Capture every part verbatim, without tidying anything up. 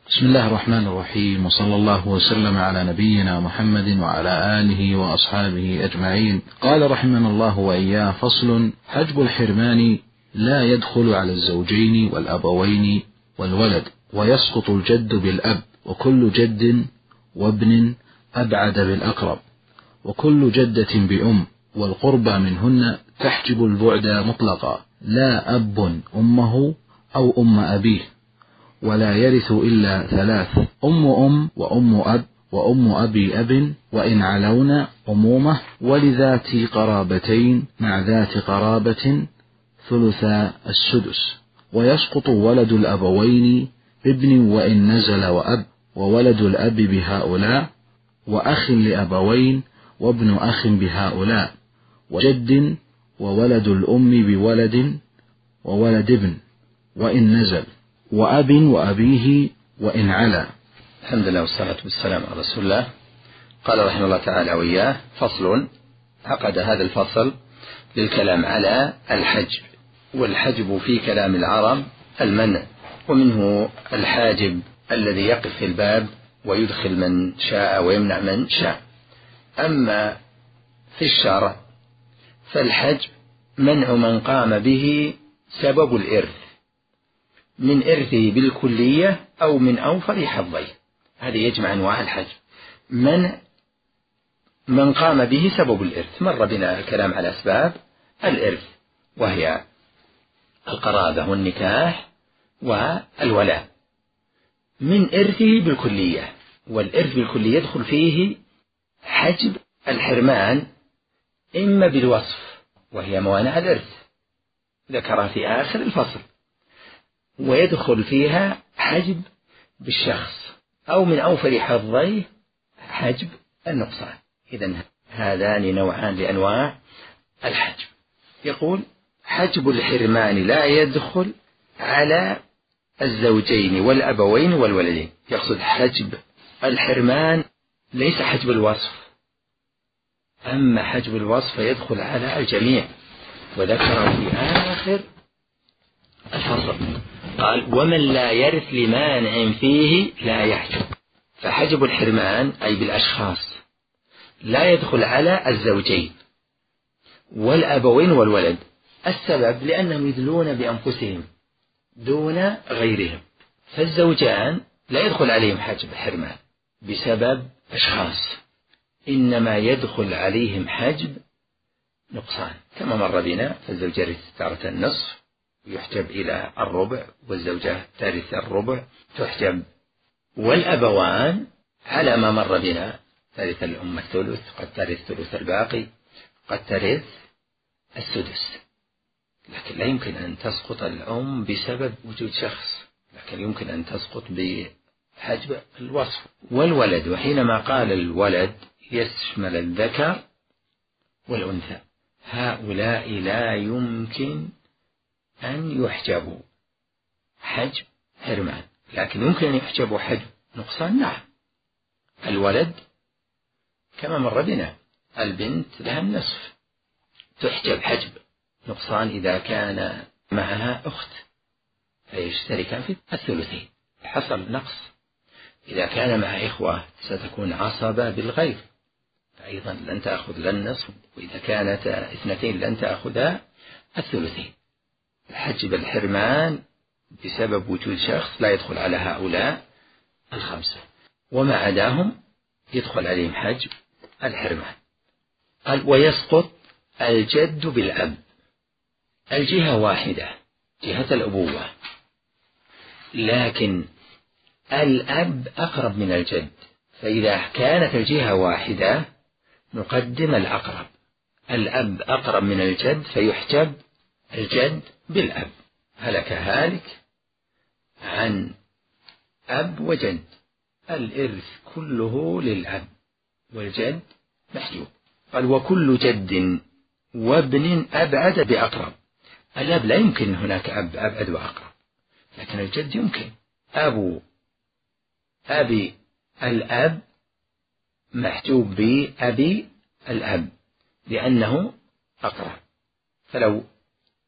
بسم الله الرحمن الرحيم، وصلى الله وسلم على نبينا محمد وعلى آله وأصحابه أجمعين. قال رحمنا الله وإياه: فصل: حجب الحرمان لا يدخل على الزوجين والأبوين والولد، ويسقط الجد بالأب، وكل جد وابن أبعد بالأقرب، وكل جدة بأم، والقربى منهن تحجب البعد مطلقا، لا أب أمه أو أم أبيه، ولا يرث إلا ثلاث: أم أم وأم أب وأم أبي أب، وإن علون أمومة، ولذات قرابتين مع ذات قرابة ثلث السدس. ويسقط ولد الأبوين بابن وإن نزل وأب، وولد الأب بهؤلاء، وأخ لأبوين وابن أخ بهؤلاء، وجد وولد الأم بولد وولد ابن وإن نزل، وأب وأبيه وإن علا. الحمد لله والصلاة والسلام على رسول الله. قال رحمه الله تعالى وإياه: فصل. عقد هذا الفصل للكلام على الحجب. والحجب في كلام العرب المنع، ومنه الحاجب الذي يقف في الباب ويدخل من شاء ويمنع من شاء. أما في الشرع فالحجب منع من قام به سبب الإرث، من إرثه بالكلية أو من أوفر حظيه. هذا يجمع أنواع الحجب. منع من قام به سبب الإرث، مر بنا الكلام على أسباب الإرث، وهي القرابة والنكاح والولاء. من إرثه بالكلية، والإرث بالكلية يدخل فيه حجب الحرمان إما بالوصف، وهي موانع الإرث ذكرها في آخر الفصل، ويدخل فيها حجب بالشخص، أو من أوفر حظيه حجب النقصان. إذن هذان نوعان لأنواع الحجب. يقول: حجب الحرمان لا يدخل على الزوجين والأبوين والولدين. يقصد حجب الحرمان ليس حجب الوصف، أما حجب الوصف يدخل على الجميع، وذكره في آخر الفصل. قال: ومن لا يرث لمانع فيه لا يحجب. فحجب الحرمان أي بالأشخاص لا يدخل على الزوجين والأبوين والولد. السبب لأنهم يدلون بأنفسهم دون غيرهم، فالزوجان لا يدخل عليهم حجب الحرمان بسبب أشخاص، إنما يدخل عليهم حجب نقصان كما مر بنا. فالزوج يرث تارة النصف يحجب إلى الربع، والزوجة ترث الربع تحجب، والأبوان على ما مر بنا ترث الأم الثلث، قد ترث ثلث الباقي، قد ترث السدس. لكن لا يمكن أن تسقط الأم بسبب وجود شخص، لكن يمكن أن تسقط بحجب الوصف. والولد، وحينما قال الولد يشمل الذكر والأنثى، هؤلاء لا يمكن أن يحجبوا حجب حرمان، لكن يمكن أن يحجبوا حجب نقصان. نعم، الولد كما مر بنا البنت لها النصف، تحجب حجب نقصان إذا كان معها أخت فيشتركان في الثلثين. حصل نقص إذا كان مع إخوة ستكون عصبة بالغير، فأيضا لن تأخذ لا النصف، وإذا كانت اثنتين لن تأخذها الثلثين. حجب الحرمان بسبب وجود شخص لا يدخل على هؤلاء الخمسة، وما عداهم يدخل عليهم حجب الحرمان. قال: ويسقط الجد بالأب. الجهة واحدة، جهة الأبوة، لكن الأب أقرب من الجد، فإذا كانت الجهة واحدة نقدم الأقرب. الأب أقرب من الجد فيحجب الجد بالأب. هلك هالك عن أب وجد، الإرث كله للأب، والجد محجوب. قال: وكل جد وابن أبعد بأقرب. الأب لا يمكن هناك أب أبعد وأقرب، لكن الجد يمكن. أبو أبي الأب محجوب بأبي الأب لأنه أقرب. فلو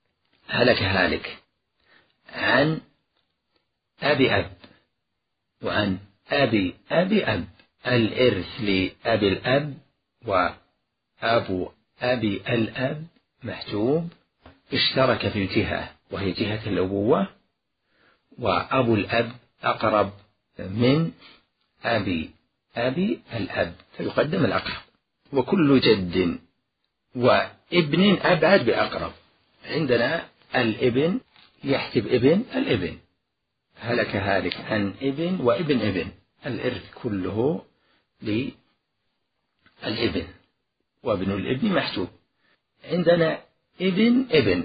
هلك هالك عن أبي أب وعن أبي أبي أب. الإرث لأبي الأب وأبو أبي الأب محجوب، اشترك في الجهة وهي جهة الأبوة، وأبو الأب أقرب من أبي أبي الأب فيقدم الأقرب. وكل جد وابن أبعد بأقرب. عندنا الابن يحسب ابن الابن، هلك هالك عن ابن وابن ابن، الإرث كله للابن وابن الابن محسوب. عندنا ابن ابن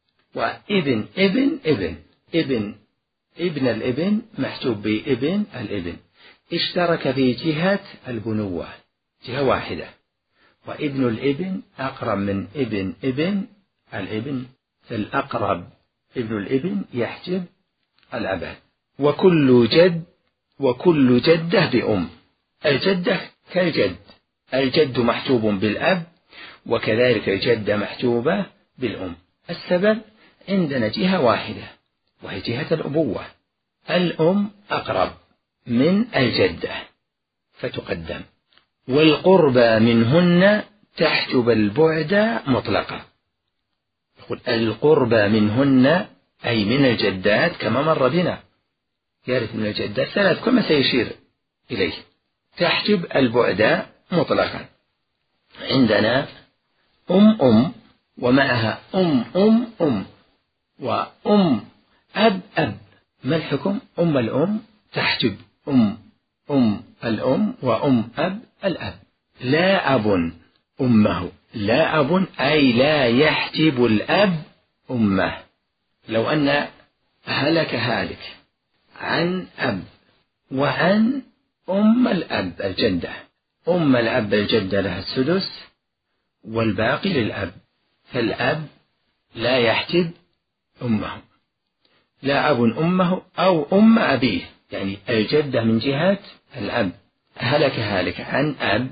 وابن ابن ابن، ابن ابن الابن محسوب بابن الابن، اشترك في جهة البنوة جهة واحدة، وابن الابن أقرب من ابن ابن الابن، فالأقرب ابن الابن يحجب الأبعد. وكل جد وكل جدة بأم. الجدة كالجد، الجد محجوب بالأب وكذلك الجدة محجوبة بالأم. السبب عندنا جهة واحدة وهي جهة الأبوة، الأم أقرب من الجدة فتقدم. والقربى منهن تحجب البعد مطلقا. يقول القربى منهن أي من الجدات كما مر بنا، يرث من الجدات ثلاث كما سيشير إليه، تحجب البعد مطلقا. عندنا أم أم ومعها أم أم أم وأم أب أب. ما الحكم؟ أم الأم تحجب أم أم الأم وأم أب الأب. لا أب أمه، لا أب أي لا يحجب الأب أمه. لو أن هلك هالك عن أب وعن أم الأب الجدة، أم الأب الجدة لها السدس والباقي للأب، فالأب لا يحجب أمه. لا أب أمه أو أم أبيه، يعني الجدة من جهة الأب هلك هالك عن أب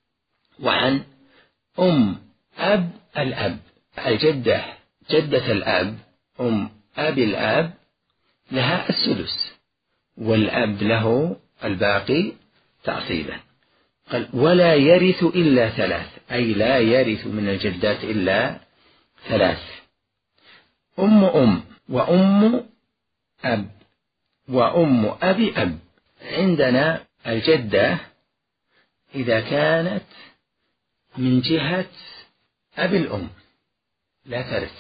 وعن أم أب الأب، الجدة جدة الأب أم أبي الأب لها السدس والأب له الباقي تعصيبا. قال ولا يرث إلا ثلاث، أي لا يرث من الجدات إلا ثلاث: أم أم وأم أب وأم أبي أب. عندنا الجدة إذا كانت من جهة أبي الأم لا ترث،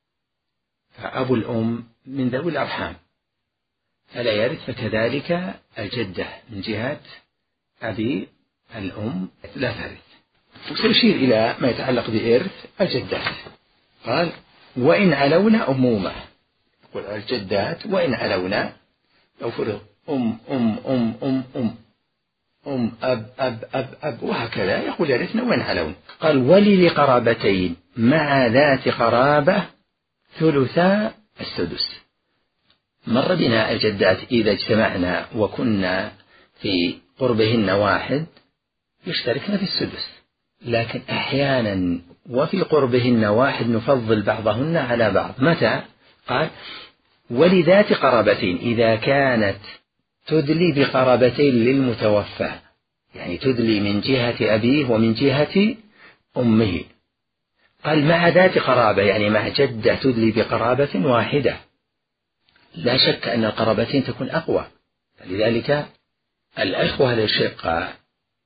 فأبو الأم من ذوي الأرحام فلا يرث، فكذلك الجدة من جهة أبي الأم لا ترث. وسيشير إلى ما يتعلق بإرث الجدات. قال وإن علونا أمومة، يقول الجدات وإن علونا لو فرض أم أم أم أم أم أم أب أب أب أب وهكذا يقول يرثنا وإن علون. قال ولي لقرابتين مع ذات قرابة ثلثا السدس. مر بنا الجدات إذا اجتمعنا وكنا في قربهن واحد يشتركن في السدس، لكن أحيانا وفي قربهن واحد نفضل بعضهن على بعض. متى؟ قال ولذات قرابتين إذا كانت تدلي بقرابتين للمتوفى، يعني تدلي من جهة أبيه ومن جهة أمه. قال مع ذات قرابة يعني مع جدة تدلي بقرابة واحدة، لا شك أن القرابتين تكون أقوى، لذلك الأخوة للشقة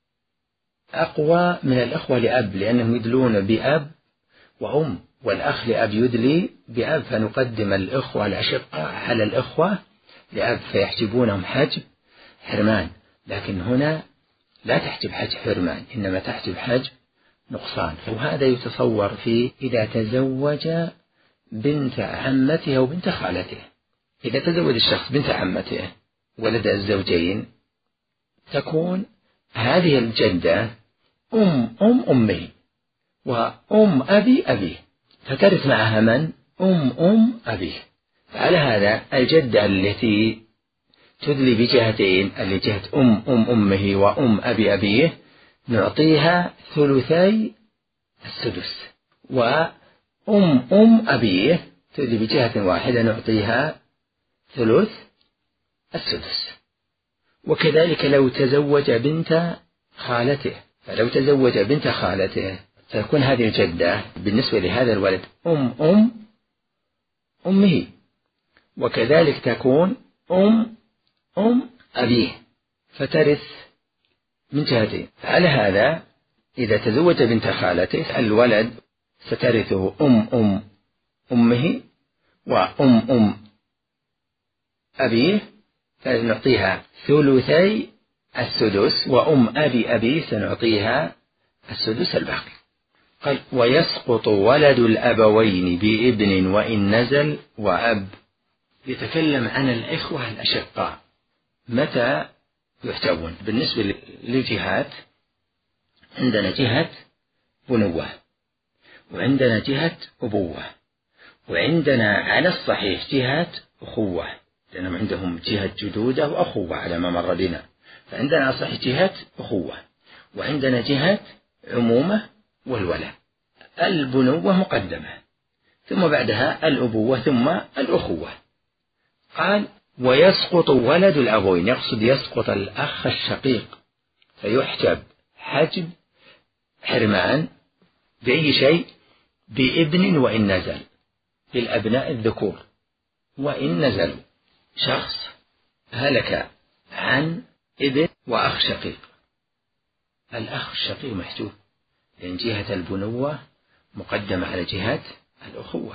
أقوى من الأخوة لأب لأنهم يدلون بأب وأم، والأخ لأب يدلي بأب، فنقدم الأخوة الأشقة على الأخوة لأب فيحجبونهم حجب حرمان. لكن هنا لا تحجب حجب حرمان، إنما تحجب حجب نقصان. وهذا يتصور فيه إذا تزوج بنت عمته أو بنت خالته. إذا تزوج الشخص بنت عمته ولد الزوجين تكون هذه الجدة أم أم أمه وأم أبي أبيه، فترث معها من؟ أم أم أبيه. فعلى هذا الجدة التي تدلي بجهتين اللي جهة أم أم أمه وأم أبي أبيه نعطيها ثلثي السدس، وأم أم أبيه تدلي بجهة واحدة نعطيها ثلث السدس. وكذلك لو تزوج بنت خالته، فلو تزوج بنت خالته تكون هذه الجدة بالنسبة لهذا الولد أم أم أمه، وكذلك تكون أم أم أبيه، فترث من جهتين. على هذا إذا تزوج بنت خالته الولد سترثه أم أم أمه وأم أم أبيه، فنعطيها ثلثي السدس، وأم أبي أبيه سنعطيها السدس الباقي. قال ويسقط ولد الأبوين بابن وإن نزل وأب. يتكلم عن الإخوة الأشقاء متى يحتوون. بالنسبة للجهات عندنا جهة بنوة، وعندنا جهة أبوة، وعندنا على الصحيح جهة أخوة، لأنهم عندهم جهة جدودة وأخوة على ما مر بنا، فعندنا على الصحيح جهة أخوة، وعندنا جهة عمومة والولاء. البنوة مقدمة، ثم بعدها الأبوة، ثم الأخوة. قال ويسقط ولد الأبوين، يقصد يسقط الأخ الشقيق، فيحجب حجب حرمان بأي شيء؟ بابن وإن نزل، بالأبناء الذكور وإن نزلوا. شخص هلك عن ابن وأخ شقيق، الأخ الشقيق محجوب، لأن جهة البنوة مقدمة على جهة الأخوة.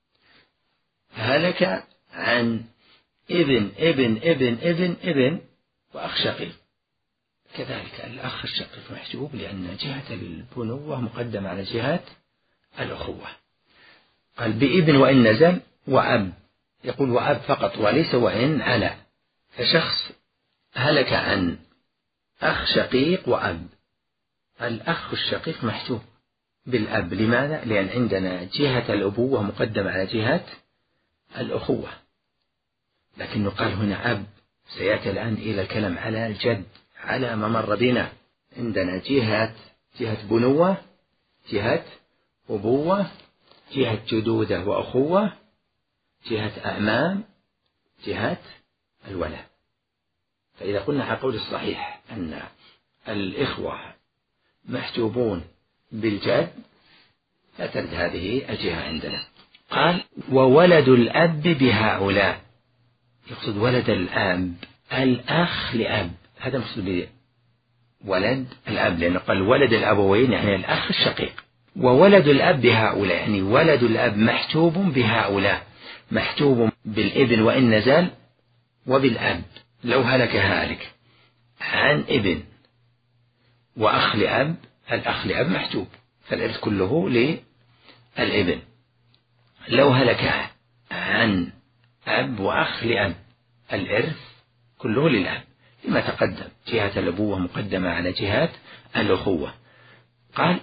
هلك عن ابن ابن ابن ابن ابن وأخ شقيق، كذلك الأخ الشقيق محجوب، لأن جهة البنوة مقدمة على جهة الأخوة. قال بابن وإن نزل وأب، يقول وأب فقط وليس وإن على. فشخص هلك عن أخ شقيق وأب، الأخ الشقيق محجوب بالأب. لماذا؟ لأن عندنا جهة الأبوة مقدمة على جهة الأخوة، لكن قال هنا أب. سيأتي الآن إلى الكلام على الجد على ما مر بنا. عندنا جهة جهة بنوة، جهة أبوة، جهة جدودة وأخوة، جهة أعمام، جهة الولاء. فإذا قلنا على قول الصحيح أن الإخوة محجوبون بالجد، لا ترد هذه الجهة عندنا. قال وولد الأب بهؤلاء، يقصد ولد الأب الأخ لأب، هذا مقصود بولد الأب، لأنه قال ولد الأبوين يعني الأخ الشقيق. وولد الأب بهؤلاء يعني ولد الأب محجوب بهؤلاء، محجوب بالابن وإن نزل وبالأب. لو هلك هالك عن ابن وأخ لأب، الأخ لأب محجوب، فالإرث كله للابن. لو هلك عن أب وأخ لأب، الإرث كله للأب، لما تقدم جهة الأبوة مقدمة على جهة الأخوة. قال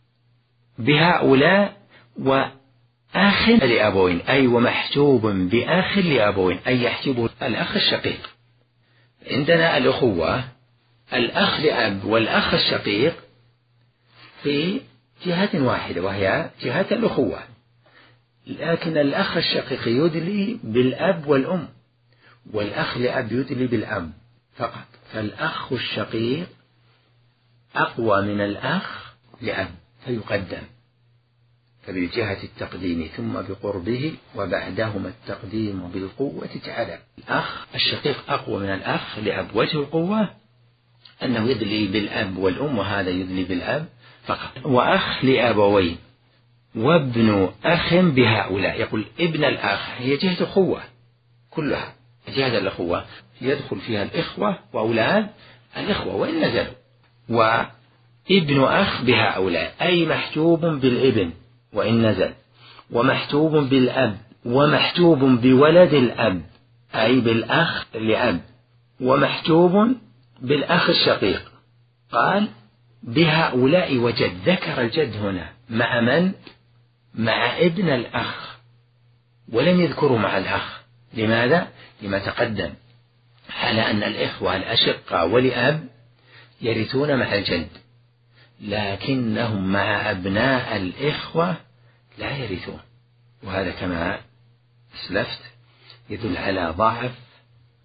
بهؤلاء وأخ لأبوين، أي ومحجوب بأخ لأبوين، أي يحجب الأخ الشقيق. عندنا الأخوة الأخ لأب والأخ الشقيق في جهة واحدة وهي جهة الأخوة، لكن الأخ الشقيق يدلي بالأب والأم، والأخ لأب يدلي بالأب فقط. فالأخ الشقيق أقوى من الأخ لأب فيقدم، فبجهة التقديم ثم بقربه وبعدهما التقديم بالقوة تعالى. الأخ الشقيق أقوى من الأخ لأب، وجه القوة أنه يدلي بالأب والأم، وهذا يدلي بالأب فقط. وأخ لأبوين وابن أخ بهؤلاء، يقول ابن الأخ هي جهة الأخوة كلها، جهة الأخوة يدخل فيها الإخوة وأولاد الإخوة وإن نزلوا. وابن أخ بهؤلاء أي محجوب بالابن وإن نزل، ومحجوب بالأب، ومحجوب بولد الأب أي بالأخ لأب، ومحجوب بالأخ الشقيق. قال بهؤلاء وجد، ذكر الجد هنا مع من؟ مع ابن الأخ، ولم يذكروا مع الأخ. لماذا؟ لما تقدم على أن الإخوة الأشقاء ولأب يرثون مع الجد، لكنهم مع أبناء الإخوة لا يرثون، وهذا كما أسلفت يدل على ضعف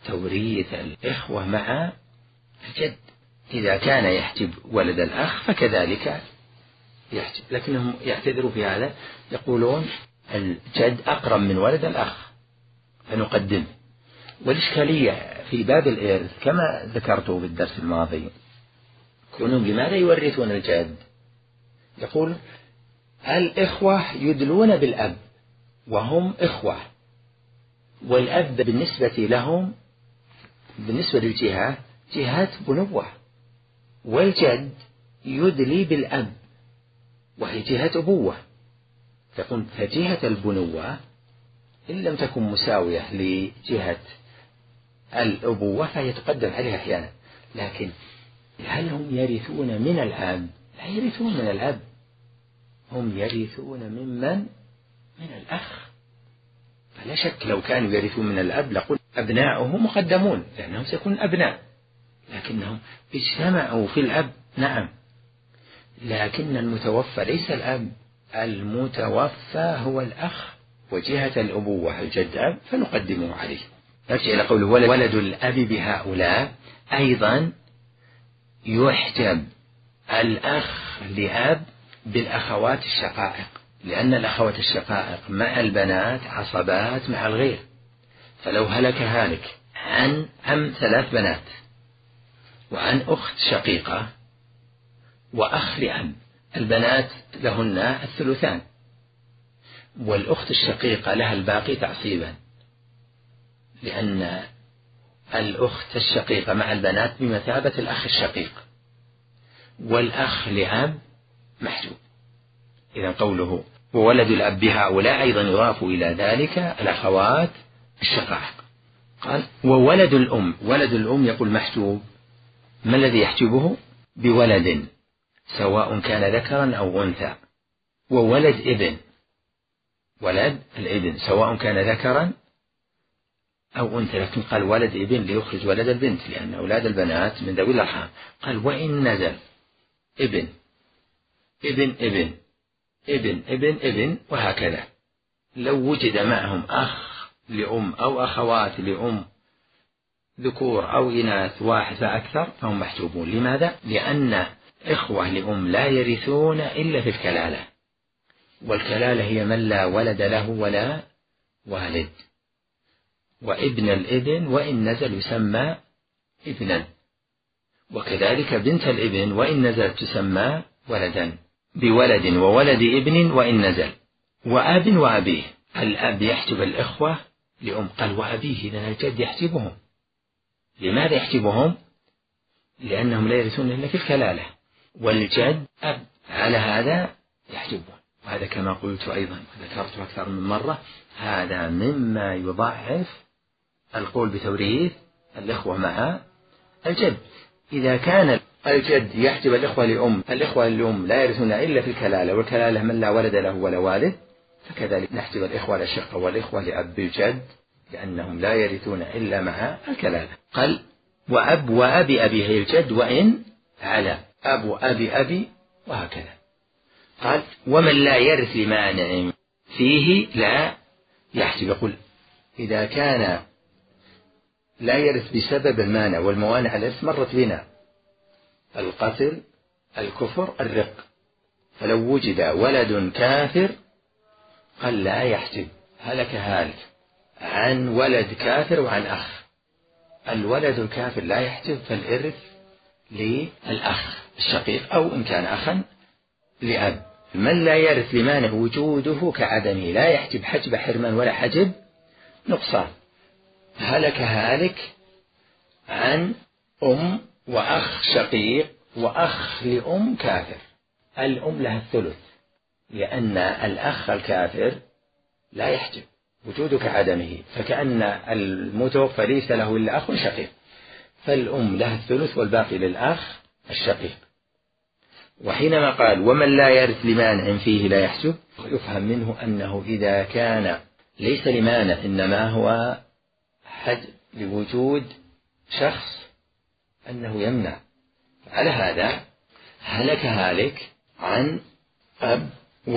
توريث الإخوة مع الجد. إذا كان يحجب ولد الأخ فكذلك يحجب، لكنهم يعتذروا في هذا، يقولون الجد أقرب من ولد الأخ فنقدمه. والإشكالية في باب الإرث كما ذكرته في الدرس الماضي، كونهم لماذا يورثون الجد؟ يقول الإخوة يدلون بالأب وهم إخوة، والأب بالنسبة لهم بالنسبة للجهة جهات بنوة، والجد يدلي بالأب وهي جهة أبوة، تكون فجهة البنوة إن لم تكن مساوية لجهة الأبوة فهي تقدم عليها أحيانا. لكن هل هم يرثون من الأب؟ لا يرثون من الأب، هم يرثون ممن من الأخ. فلا شك لو كانوا يرثون من الأب لقل أبناؤه مقدمون لأنهم سيكون أبناء، لكنهم اجتمعوا في الأب نعم، لكن المتوفى ليس الأب، المتوفى هو الأخ، وجهة الأبوة الجد أب فنقدمه عليه. نرجع إلى قوله ولد الأب بهؤلاء، أيضا يحجب الأخ لأب بالأخوات الشقائق، لأن الأخوات الشقائق مع البنات عصبات مع الغير. فلو هلك هالك عن أم ثلاث بنات وعن أخت شقيقة وأخ لأب، البنات لهن الثلثان والأخت الشقيقة لها الباقي تعصيبا، لأن الأخت الشقيقة مع البنات بمثابة الأخ الشقيق، والأخ لأب محجوب. إذا قوله وولد الأب بهؤلاء أيضا يضاف إلى ذلك الأخوات الشقائق. قال وولد الأم، ولد الأم يقول محجوب. ما الذي يحجبه؟ بولد سواء كان ذكرا أو أنثى، وولد ابن، ولد الابن سواء كان ذكرا أو أنثى، لكن قال ولد ابن ليخرج ولد البنت لأن أولاد البنات من ذوي الأرحام. قال وإن نزل ابن ابن ابن ابن ابن ابن وهكذا، لو وجد معهم أخ لأم أو أخوات لأم ذكور أو إناث واحد فأكثر فهم محجوبون. لماذا؟ لأن إخوة لأم لا يرثون إلا في الكلالة، والكلالة هي من لا ولد له ولا والد، وابن الابن وإن نزل يسمى ابنا، وكذلك بنت الابن وإن نزلت تسمى ولدا، بولد وولد ابن وإن نزل، وأب وأبيه. الأب يحجب الإخوة لأم، قال وأبيه، إذن الجد يحجبهم. لماذا يحجبهم؟ لأنهم لا يرثون إلا في الكلالة، والجد أب، على هذا يحجبهم. وهذا كما قلت أيضا ذكرت أكثر من مرة، هذا مما يضعف القول بتوريث الإخوة مع الجد. إذا كان الجد يحجب الإخوة لأم، الإخوة لأم لا يرثون إلا في الكلالة، والكلالة من لا ولد له ولا والد، فكذلك نحجب الإخوة للشقة والإخوة لأب الجد لأنهم لا يرثون إلا مع الكلالة. قال وأب وأبي أبيه الجد وإن على، أب أبي أبي وهكذا. قال ومن لا يرث لمانع فيه لا يحجب. يقول إذا كان لا يرث بسبب المانع، والموانع الإرث مرت بنا، القتل الكفر الرق، فلو وجد ولد كافر قال لا يحجب، هلك هالك عن ولد كافر وعن أخ. الولد الكافر لا يحجب، فالإرث للأخ الشقيق أو إن كان أخا لأب. من لا يرث لمانع وجوده كعدمه، لا يحجب حجب حرمان ولا حجب نقصان. هلك هالك عن أم وأخ شقيق وأخ لأم كافر، الأم لها الثلث، لأن الأخ الكافر لا يحجب وجوده كعدمه، فكأن المتوفى ليس له إلا أخ شقيق، فالأم لها الثلث والباقي للأخ الشقيق. وحينما قال ومن لا يرث لمانع فيه لا يحجب، يفهم منه أنه إذا كان ليس لمانع إنما هو حجب لوجود شخص أنه يمنع، على هذا هلك هالك عن أب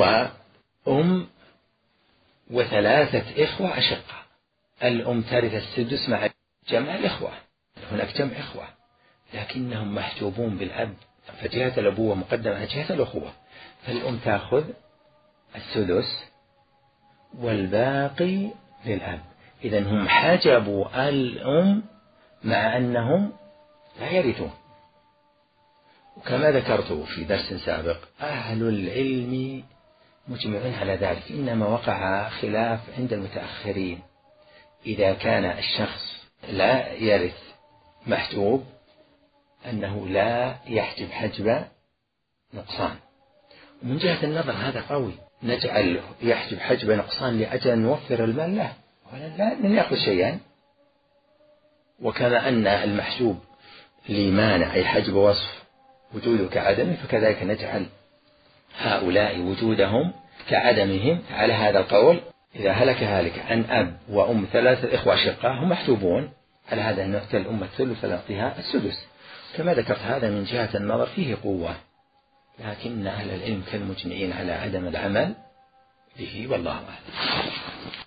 وأم وثلاثة إخوة أشقة. الأم ترث السدس مع جمع الإخوة، هناك جمع إخوة لكنهم محجوبون بالأب، فجهة الأبوة مقدمة على جهة الأخوة، فالأم تأخذ السدس والباقي للأب. إذن هم حجبوا الأم مع أنهم لا يرثون. وكما ذكرت في درس سابق أهل العلم مجمعون على ذلك، إنما وقع خلاف عند المتأخرين إذا كان الشخص لا يرث محجوب أنه لا يحجب حجب نقصان. ومن جهة النظر هذا قوي، نجعل يحجب حجب نقصان لأجل أن نوفر المال له ولا لن يأخذ شيئا. وكما أن المحجوب لمانع أي حجب وصف وجوده كعدمه، فكذلك نجعل هؤلاء وجودهم كعدمهم على هذا القول. إذا هلك هالك عن أب وأم ثلاثة إخوة أشقاء هم محجوبون، على هذا أن نؤتي الأم الثلث فنعطيها السدس. كما ذكرت هذا من جهة النظر فيه قوة، لكن أهل العلم كالمجمعين على عدم العمل به، والله أعلم.